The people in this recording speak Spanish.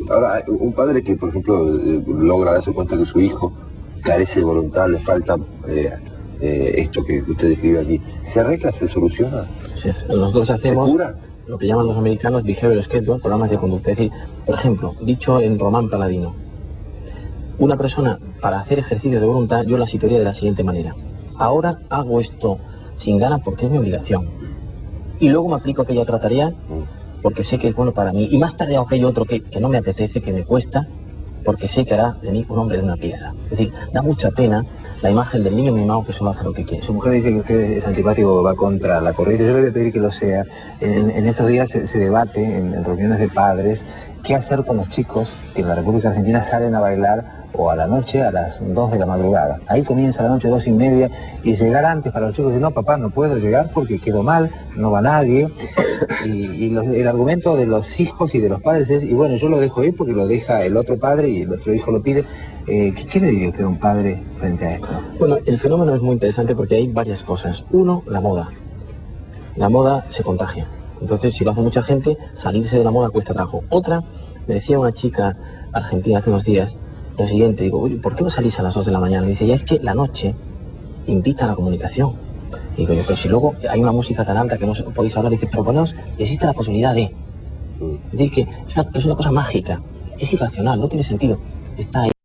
Ahora, un padre que, por ejemplo, logra darse cuenta que su hijo carece de voluntad, le falta esto que usted describe aquí, ¿se arregla, se soluciona? Sí, nosotros hacemos ¿Se cura? lo que llaman los americanos behavioral schedule, programas de conducta. Es decir, por ejemplo, dicho en Román Paladino, una persona para hacer ejercicios de voluntad yo la situaría de la siguiente manera: ahora hago esto sin ganas porque es mi obligación, y luego me aplico aquella otra tarea porque sé que es bueno para mí, y más tarde hago aquello otro que no me apetece, que me cuesta, porque sé que hará de mí un hombre de una pieza. Es decir, da mucha pena la imagen del niño mimado que solo hace lo que quiere. Su mujer dice que usted es antipático, va contra la corriente. Yo le voy a pedir que lo sea. En estos días se debate en reuniones de padres qué hacer con los chicos que en la República Argentina salen a bailar o a la noche a las 2 de la madrugada. Ahí comienza la noche 2:30 y llegar antes para los chicos. No, papá, no puedo llegar porque quedo mal, no va nadie. El argumento de los hijos y de los padres es, y bueno, yo lo dejo ir porque lo deja el otro padre y el otro hijo lo pide. ¿Qué le diría usted a un padre frente a esto? Bueno, el fenómeno es muy interesante porque hay varias cosas. Uno, la moda. La moda se contagia. Entonces, si lo hace mucha gente, salirse de la moda cuesta trabajo. Otra, me decía una chica argentina hace unos días lo siguiente, digo, oye, ¿por qué no salís a las 2 de la mañana? Me dice, ya es que la noche invita a la comunicación. Y digo yo, pero si luego hay una música tan alta que no podéis hablar, y dice, pero bueno, existe la posibilidad de... Es decir, que es una cosa mágica, es irracional, no tiene sentido. Está ahí.